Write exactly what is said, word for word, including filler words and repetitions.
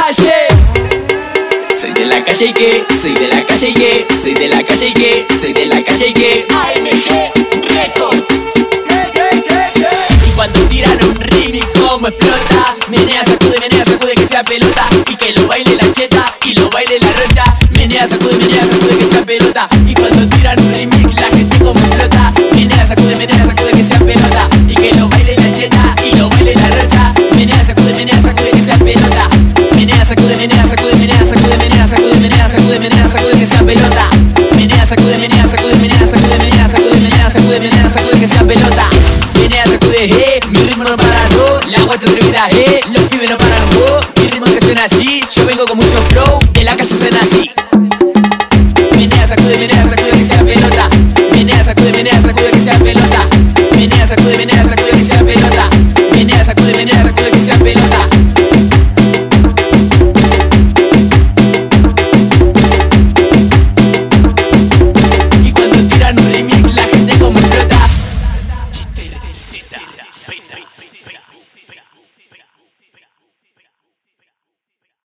calle. Soy de la calle y que, soy de la calle y que, soy de la calle y que, soy de la calle y que A M G Record. Y cuando tiran un remix como explota, menea, sacude, menea, sacude que sea pelota. Y que lo baile la cheta y lo baile la rocha. Menea, sacude, menea, sacude que sea pelota. Y cuando tiran un remix la gente como explota. Menea, sacude, menea, sacude que sea pelota. Y que lo baile la cheta y lo baile la rocha. Menea, sacude, menea, sacude que sea pelota. Menea, sacude, menea, sacude, menea, sacude, menea, sacude, menea, sacude, menea, sacude que sea pelota. Menea, sacude, menea, sacude, menea, sacude, menea, sacude, menea, sacude, menea, sacude que sea pelota. Menea, sacude, eh, mi ritmo no para, no. La guacha atrevida, eh, los pibes no paran, oh. Mi ritmo que suena así, yo vengo con mucho flow, de la calle suena así.